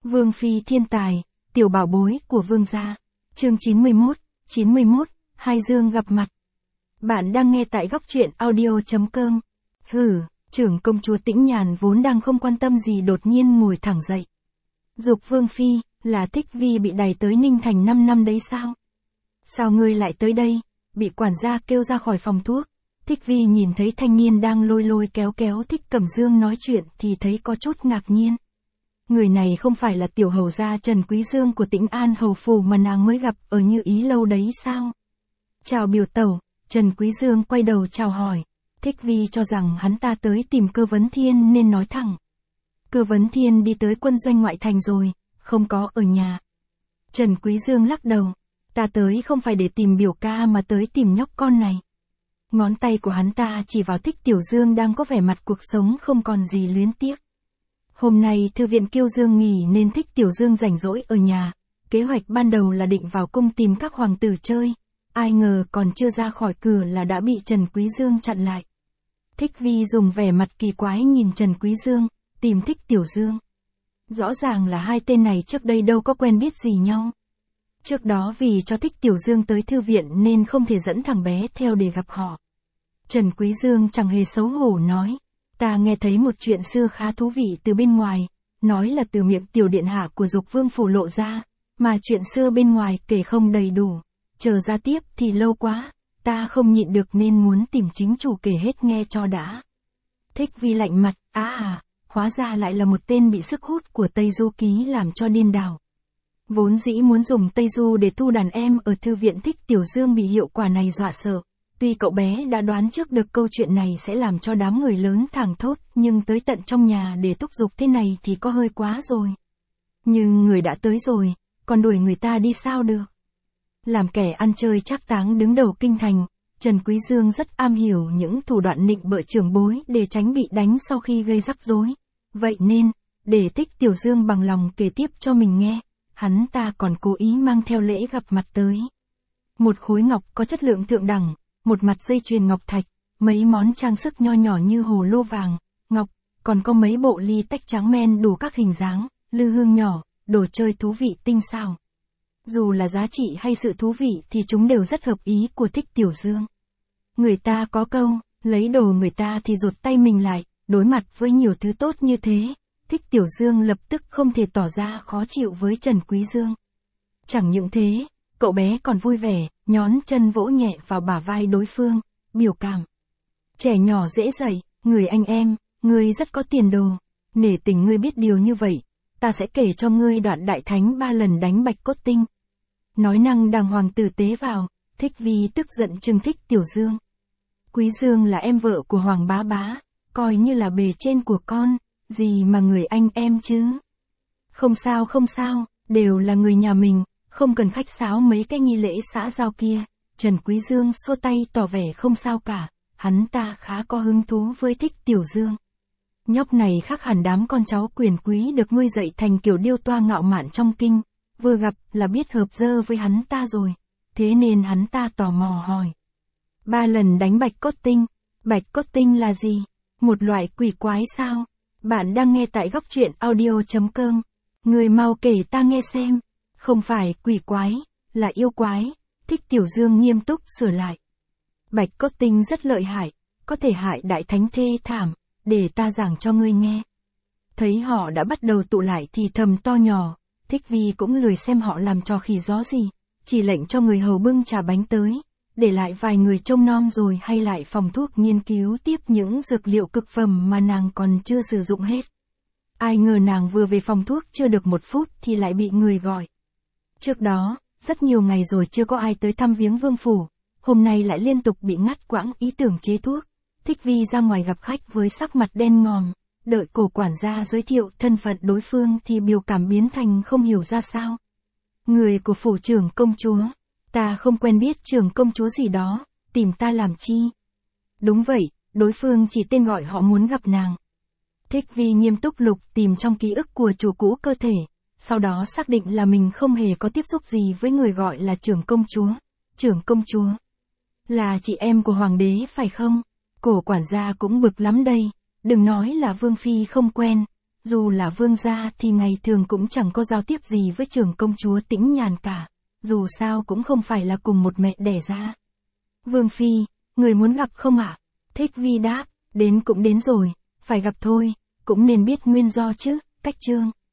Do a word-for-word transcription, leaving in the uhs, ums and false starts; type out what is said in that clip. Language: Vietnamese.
Vương phi thiên tài, tiểu bảo bối của vương gia. Chương chín mươi mốt, chín mươi mốt, hai dương gặp mặt. Bạn đang nghe tại góc truyện audio chấm com. Hừ, trưởng công chúa Tĩnh Nhàn vốn đang không quan tâm gì đột nhiên ngồi thẳng dậy. Dục vương phi, là Thích Vi bị đày tới Ninh Thành năm năm đấy sao? Sao ngươi lại tới đây? Bị quản gia kêu ra khỏi phòng thuốc. Thích Vi nhìn thấy thanh niên đang lôi lôi kéo kéo Thích Cẩm Dương nói chuyện thì thấy có chút ngạc nhiên. Người này không phải là tiểu hầu gia Trần Quý Dương của Tĩnh An hầu phủ mà nàng mới gặp ở Như Ý lâu đấy sao? Chào biểu tẩu, Trần Quý Dương quay đầu chào hỏi. Thích Vi cho rằng hắn ta tới tìm Cơ Vấn Thiên nên nói thẳng. Cơ Vấn Thiên đi tới quân doanh ngoại thành rồi, không có ở nhà. Trần Quý Dương lắc đầu. Ta tới không phải để tìm biểu ca mà tới tìm nhóc con này. Ngón tay của hắn ta chỉ vào Thích Tiểu Dương đang có vẻ mặt cuộc sống không còn gì luyến tiếc. Hôm nay thư viện Kiêu Dương nghỉ nên Thích Tiểu Dương rảnh rỗi ở nhà. Kế hoạch ban đầu là định vào cung tìm các hoàng tử chơi. Ai ngờ còn chưa ra khỏi cửa là đã bị Trần Quý Dương chặn lại. Thích Vi dùng vẻ mặt kỳ quái nhìn Trần Quý Dương, tìm Thích Tiểu Dương. Rõ ràng là hai tên này trước đây đâu có quen biết gì nhau. Trước đó vì cho Thích Tiểu Dương tới thư viện nên không thể dẫn thằng bé theo để gặp họ. Trần Quý Dương chẳng hề xấu hổ nói. Ta nghe thấy một chuyện xưa khá thú vị từ bên ngoài, nói là từ miệng tiểu điện hạ của Dục Vương phủ lộ ra, mà chuyện xưa bên ngoài kể không đầy đủ, chờ ra tiếp thì lâu quá, ta không nhịn được nên muốn tìm chính chủ kể hết nghe cho đã. Thích Vi lạnh mặt, á à, hóa ra lại là một tên bị sức hút của Tây Du Ký làm cho điên đảo. Vốn dĩ muốn dùng Tây Du để thu đàn em ở thư viện Thích Tiểu Dương bị hiệu quả này dọa sợ. Tuy cậu bé đã đoán trước được câu chuyện này sẽ làm cho đám người lớn thảng thốt, nhưng tới tận trong nhà để thúc giục thế này thì có hơi quá rồi. Nhưng người đã tới rồi, còn đuổi người ta đi sao được? Làm kẻ ăn chơi trác táng đứng đầu kinh thành, Trần Quý Dương rất am hiểu những thủ đoạn nịnh bợ trưởng bối để tránh bị đánh sau khi gây rắc rối. Vậy nên, để Thích Tiểu Dương bằng lòng kể tiếp cho mình nghe, hắn ta còn cố ý mang theo lễ gặp mặt tới. Một khối ngọc có chất lượng thượng đẳng, một mặt dây chuyền ngọc thạch, mấy món trang sức nho nhỏ như hồ lô vàng, ngọc, còn có mấy bộ ly tách trắng men đủ các hình dáng, lư hương nhỏ, đồ chơi thú vị tinh xảo. Dù là giá trị hay sự thú vị thì chúng đều rất hợp ý của Thích Tiểu Dương. Người ta có câu, lấy đồ người ta thì rụt tay mình lại, đối mặt với nhiều thứ tốt như thế, Thích Tiểu Dương lập tức không thể tỏ ra khó chịu với Trần Quý Dương. Chẳng những thế, cậu bé còn vui vẻ, nhón chân vỗ nhẹ vào bả vai đối phương, biểu cảm. Trẻ nhỏ dễ dạy, người anh em, ngươi rất có tiền đồ, nể tình ngươi biết điều như vậy, ta sẽ kể cho ngươi đoạn đại thánh ba lần đánh Bạch Cốt Tinh. Nói năng đàng hoàng tử tế vào, Thích Vi tức giận trừng Thích Tiểu Dương. Quý Dương là em vợ của Hoàng bá bá, coi như là bề trên của con, gì mà người anh em chứ. Không sao không sao, đều là người nhà mình. Không cần khách sáo mấy cái nghi lễ xã giao kia. Trần Quý Dương xua tay tỏ vẻ không sao cả, hắn ta khá có hứng thú với Thích Tiểu Dương. Nhóc này khác hẳn đám con cháu quyền quý được nuôi dạy thành kiểu điêu toa ngạo mạn trong kinh, vừa gặp là biết hợp dơ với hắn ta rồi, thế nên hắn ta tò mò hỏi. Ba lần đánh Bạch Cốt Tinh, Bạch Cốt Tinh là gì? Một loại quỷ quái sao? Bạn đang nghe tại góc truyện audio chấm com, người mau kể ta nghe xem. Không phải quỷ quái, là yêu quái, Thích Tiểu Dương nghiêm túc sửa lại. Bạch Cốt Tinh rất lợi hại, có thể hại đại thánh thê thảm, để ta giảng cho ngươi nghe. Thấy họ đã bắt đầu tụ lại thì thầm to nhỏ, Thích Vi cũng lười xem họ làm trò khỉ gió gì, chỉ lệnh cho người hầu bưng trà bánh tới, để lại vài người trông nom rồi hay lại phòng thuốc nghiên cứu tiếp những dược liệu cực phẩm mà nàng còn chưa sử dụng hết. Ai ngờ nàng vừa về phòng thuốc chưa được một phút thì lại bị người gọi. Trước đó, rất nhiều ngày rồi chưa có ai tới thăm viếng vương phủ, hôm nay lại liên tục bị ngắt quãng ý tưởng chế thuốc. Thích Vi ra ngoài gặp khách với sắc mặt đen ngòm, đợi cổ quản gia giới thiệu thân phận đối phương thì biểu cảm biến thành không hiểu ra sao. Người của phủ trưởng công chúa, ta không quen biết trưởng công chúa gì đó, tìm ta làm chi? Đúng vậy, đối phương chỉ tên gọi họ muốn gặp nàng. Thích Vi nghiêm túc lục tìm trong ký ức của chủ cũ cơ thể. Sau đó xác định là mình không hề có tiếp xúc gì với người gọi là trưởng công chúa. Trưởng công chúa là chị em của hoàng đế phải không? Cổ quản gia cũng bực lắm đây, đừng nói là vương phi không quen, Dù là vương gia thì ngày thường cũng chẳng có giao tiếp gì với trưởng công chúa Tĩnh Nhàn cả, dù sao cũng không phải là cùng một mẹ đẻ ra. Vương phi, người muốn gặp không ạ? Thích Vi đáp, đến cũng đến rồi, phải gặp thôi, cũng nên biết nguyên do chứ, Cách Trương.